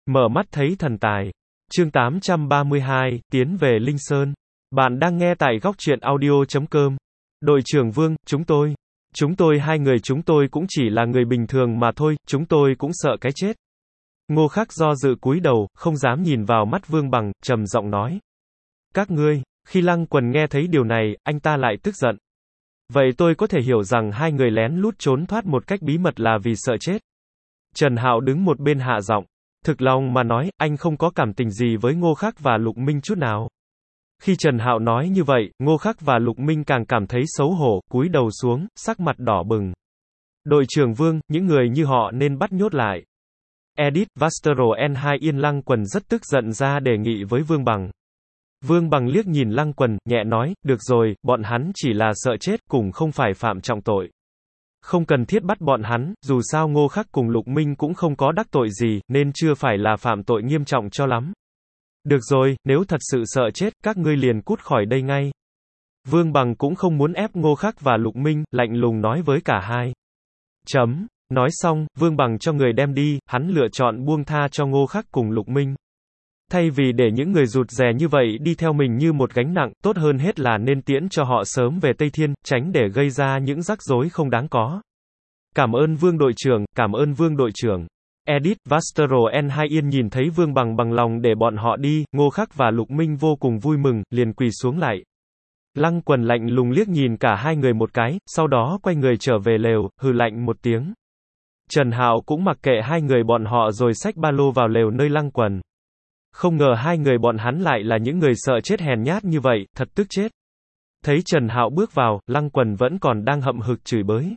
Mở mắt thấy thần tài. Chương 832, tiến về Linh Sơn. Bạn đang nghe tại góc truyện audio.com. Đội trưởng Vương, chúng tôi hai người chúng tôi cũng chỉ là người bình thường mà thôi, chúng tôi cũng sợ cái chết. Ngô Khắc do dự cúi đầu, không dám nhìn vào mắt Vương Bằng, trầm giọng nói. Các ngươi, khi Lăng Quần nghe thấy điều này, anh ta lại tức giận. Vậy tôi có thể hiểu rằng hai người lén lút trốn thoát một cách bí mật là vì sợ chết. Trần Hạo đứng một bên hạ giọng. Thực lòng mà nói, anh không có cảm tình gì với Ngô Khắc và Lục Minh chút nào. Khi Trần Hạo nói như vậy, Ngô Khắc và Lục Minh càng cảm thấy xấu hổ, cúi đầu xuống, sắc mặt đỏ bừng. Đội trưởng Vương, những người như họ nên bắt nhốt lại. Edith Vastero N2 Yên Lăng Quần rất tức giận ra đề nghị với Vương Bằng. Vương Bằng liếc nhìn Lăng Quần, nhẹ nói, được rồi, bọn hắn chỉ là sợ chết, cùng không phải phạm trọng tội. Không cần thiết bắt bọn hắn, dù sao Ngô Khắc cùng Lục Minh cũng không có đắc tội gì, nên chưa phải là phạm tội nghiêm trọng cho lắm. Được rồi, nếu thật sự sợ chết, các ngươi liền cút khỏi đây ngay. Vương Bằng cũng không muốn ép Ngô Khắc và Lục Minh, lạnh lùng nói với cả hai. Nói xong, Vương Bằng cho người đem đi, hắn lựa chọn buông tha cho Ngô Khắc cùng Lục Minh. Thay vì để những người rụt rè như vậy đi theo mình như một gánh nặng, tốt hơn hết là nên tiễn cho họ sớm về Tây Thiên, tránh để gây ra những rắc rối không đáng có. Cảm ơn Vương đội trưởng, cảm ơn Vương đội trưởng. Edith Vastero N2 Yên nhìn thấy Vương Bằng bằng lòng để bọn họ đi, Ngô Khắc và Lục Minh vô cùng vui mừng, liền quỳ xuống lại. Lăng Quần lạnh lùng liếc nhìn cả hai người một cái, sau đó quay người trở về lều, hừ lạnh một tiếng. Trần Hạo cũng mặc kệ hai người bọn họ rồi xách ba lô vào lều nơi Lăng Quần. Không ngờ hai người bọn hắn lại là những người sợ chết hèn nhát như vậy, thật tức chết. Thấy Trần Hạo bước vào, Lăng Quần vẫn còn đang hậm hực chửi bới.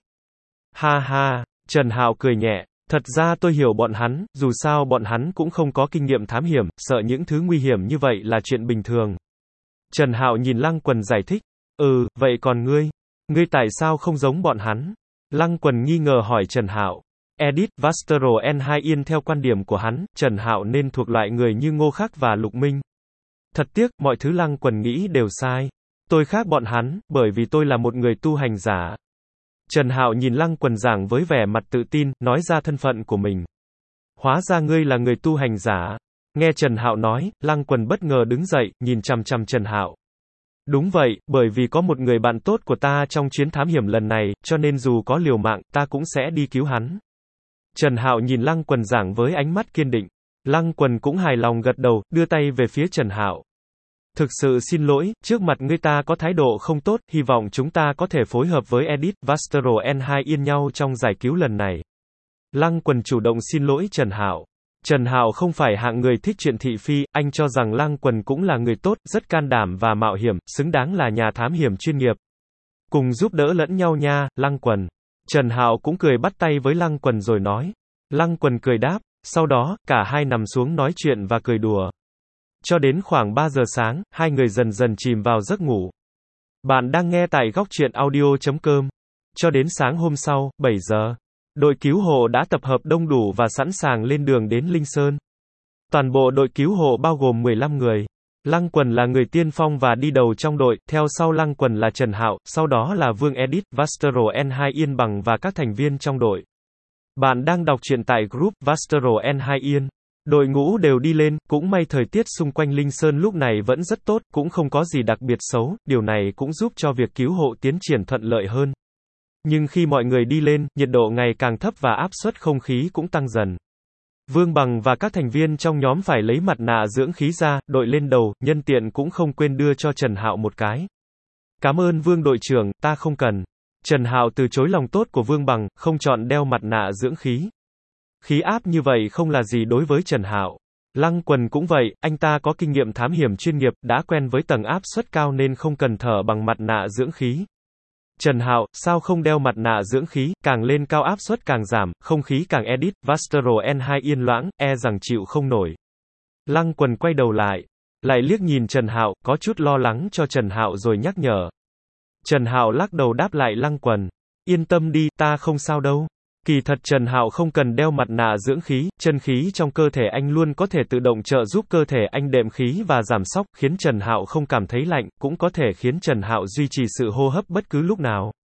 Ha ha, Trần Hạo cười nhẹ, thật ra tôi hiểu bọn hắn, dù sao bọn hắn cũng không có kinh nghiệm thám hiểm, sợ những thứ nguy hiểm như vậy là chuyện bình thường. Trần Hạo nhìn Lăng Quần giải thích, vậy còn ngươi tại sao không giống bọn hắn? Lăng Quần nghi ngờ hỏi Trần Hạo. Edith Vastero N2 Yên theo quan điểm của hắn, Trần Hạo nên thuộc loại người như Ngô Khắc và Lục Minh. Thật tiếc, mọi thứ Lăng Quần nghĩ đều sai. Tôi khác bọn hắn, bởi vì tôi là một người tu hành giả. Trần Hạo nhìn Lăng Quần giảng với vẻ mặt tự tin, nói ra thân phận của mình. Hóa ra ngươi là người tu hành giả. Nghe Trần Hạo nói, Lăng Quần bất ngờ đứng dậy, nhìn chằm chằm Trần Hạo. Đúng vậy, bởi vì có một người bạn tốt của ta trong chuyến thám hiểm lần này, cho nên dù có liều mạng, ta cũng sẽ đi cứu hắn. Trần Hạo nhìn Lăng Quần giảng với ánh mắt kiên định. Lăng Quần cũng hài lòng gật đầu, đưa tay về phía Trần Hạo. Thực sự xin lỗi, trước mặt ngươi ta có thái độ không tốt, hy vọng chúng ta có thể phối hợp với Edith Vastero N2 Yên nhau trong giải cứu lần này. Lăng Quần chủ động xin lỗi Trần Hạo. Trần Hạo không phải hạng người thích chuyện thị phi, anh cho rằng Lăng Quần cũng là người tốt, rất can đảm và mạo hiểm, xứng đáng là nhà thám hiểm chuyên nghiệp. Cùng giúp đỡ lẫn nhau nha, Lăng Quần. Trần Hạo cũng cười bắt tay với Lăng Quần rồi nói. Lăng Quần cười đáp, sau đó, cả hai nằm xuống nói chuyện và cười đùa. Cho đến khoảng 3 giờ sáng, hai người dần dần chìm vào giấc ngủ. Bạn đang nghe tại góc truyện audio.com. Cho đến sáng hôm sau, 7 giờ, đội cứu hộ đã tập hợp đông đủ và sẵn sàng lên đường đến Linh Sơn. Toàn bộ đội cứu hộ bao gồm 15 người. Lăng Quần là người tiên phong và đi đầu trong đội, theo sau Lăng Quần là Trần Hạo, sau đó là Vương Edith, Vastero N2 Yên Bằng và các thành viên trong đội. Bạn đang đọc truyện tại group Vastero N2 Yên. Đội ngũ đều đi lên, cũng may thời tiết xung quanh Linh Sơn lúc này vẫn rất tốt, cũng không có gì đặc biệt xấu, điều này cũng giúp cho việc cứu hộ tiến triển thuận lợi hơn. Nhưng khi mọi người đi lên, nhiệt độ ngày càng thấp và áp suất không khí cũng tăng dần. Vương Bằng và các thành viên trong nhóm phải lấy mặt nạ dưỡng khí ra, đội lên đầu, nhân tiện cũng không quên đưa cho Trần Hạo một cái. Cảm ơn Vương đội trưởng, ta không cần. Trần Hạo từ chối lòng tốt của Vương Bằng, không chọn đeo mặt nạ dưỡng khí. Khí áp như vậy không là gì đối với Trần Hạo. Lăng Quần cũng vậy, anh ta có kinh nghiệm thám hiểm chuyên nghiệp, đã quen với tầng áp suất cao nên không cần thở bằng mặt nạ dưỡng khí. Trần Hạo, sao không đeo mặt nạ dưỡng khí, càng lên cao áp suất càng giảm, không khí càng Edith, Vastero N2 Yên loãng, rằng chịu không nổi. Lăng Quần quay đầu lại liếc nhìn Trần Hạo, có chút lo lắng cho Trần Hạo rồi nhắc nhở. Trần Hạo lắc đầu đáp lại Lăng Quần. Yên tâm đi, ta không sao đâu. Kỳ thật Trần Hạo không cần đeo mặt nạ dưỡng khí, chân khí trong cơ thể anh luôn có thể tự động trợ giúp cơ thể anh đệm khí và giảm sốc, khiến Trần Hạo không cảm thấy lạnh, cũng có thể khiến Trần Hạo duy trì sự hô hấp bất cứ lúc nào.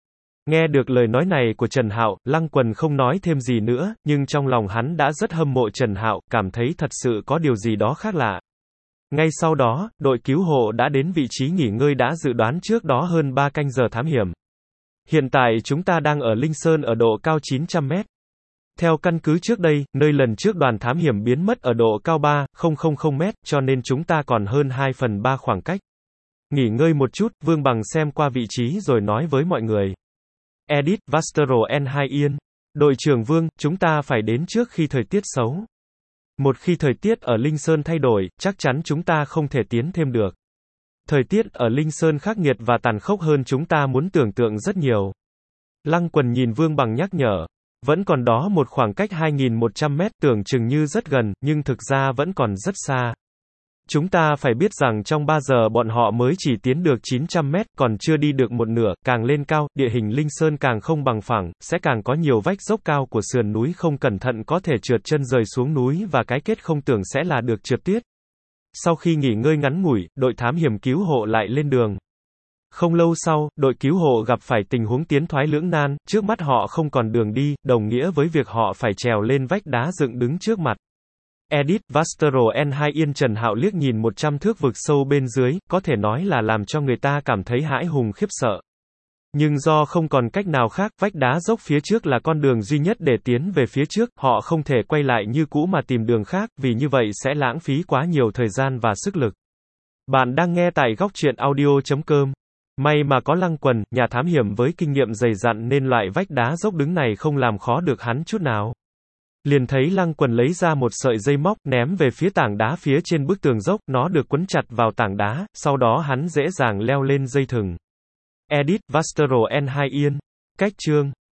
Nghe được lời nói này của Trần Hạo, Lăng Quần không nói thêm gì nữa, nhưng trong lòng hắn đã rất hâm mộ Trần Hạo, cảm thấy thật sự có điều gì đó khác lạ. Ngay sau đó, đội cứu hộ đã đến vị trí nghỉ ngơi đã dự đoán trước đó hơn 3 canh giờ thám hiểm. Hiện tại chúng ta đang ở Linh Sơn ở độ cao 900 mét. Theo căn cứ trước đây, nơi lần trước đoàn thám hiểm biến mất ở độ cao 3,000 mét, cho nên chúng ta còn hơn 2/3 khoảng cách. Nghỉ ngơi một chút, Vương Bằng xem qua vị trí rồi nói với mọi người. Edit, Vastro N2 Yên. Đội trưởng Vương, chúng ta phải đến trước khi thời tiết xấu. Một khi thời tiết ở Linh Sơn thay đổi, chắc chắn chúng ta không thể tiến thêm được. Thời tiết ở Linh Sơn khắc nghiệt và tàn khốc hơn chúng ta muốn tưởng tượng rất nhiều. Lăng Quần nhìn Vương Bằng nhắc nhở. Vẫn còn đó một khoảng cách 2.100 mét, tưởng chừng như rất gần, nhưng thực ra vẫn còn rất xa. Chúng ta phải biết rằng trong 3 giờ bọn họ mới chỉ tiến được 900 mét, còn chưa đi được một nửa, càng lên cao, địa hình Linh Sơn càng không bằng phẳng, sẽ càng có nhiều vách dốc cao của sườn núi không cẩn thận có thể trượt chân rơi xuống núi và cái kết không tưởng sẽ là được trượt tuyết. Sau khi nghỉ ngơi ngắn ngủi, đội thám hiểm cứu hộ lại lên đường. Không lâu sau, đội cứu hộ gặp phải tình huống tiến thoái lưỡng nan, trước mắt họ không còn đường đi, đồng nghĩa với việc họ phải trèo lên vách đá dựng đứng trước mặt. Edit, Vastro N2 Yên. Trần Hạo liếc nhìn 100 thước vực sâu bên dưới, có thể nói là làm cho người ta cảm thấy hãi hùng khiếp sợ. Nhưng do không còn cách nào khác, vách đá dốc phía trước là con đường duy nhất để tiến về phía trước, họ không thể quay lại như cũ mà tìm đường khác, vì như vậy sẽ lãng phí quá nhiều thời gian và sức lực. Bạn đang nghe tại góc truyện audio.com. May mà có Lăng Quần, nhà thám hiểm với kinh nghiệm dày dặn nên loại vách đá dốc đứng này không làm khó được hắn chút nào. Liền thấy Lăng Quần lấy ra một sợi dây móc, ném về phía tảng đá phía trên bức tường dốc, nó được quấn chặt vào tảng đá, sau đó hắn dễ dàng leo lên dây thừng. Edit, Vastro N2 Yên. Cách chương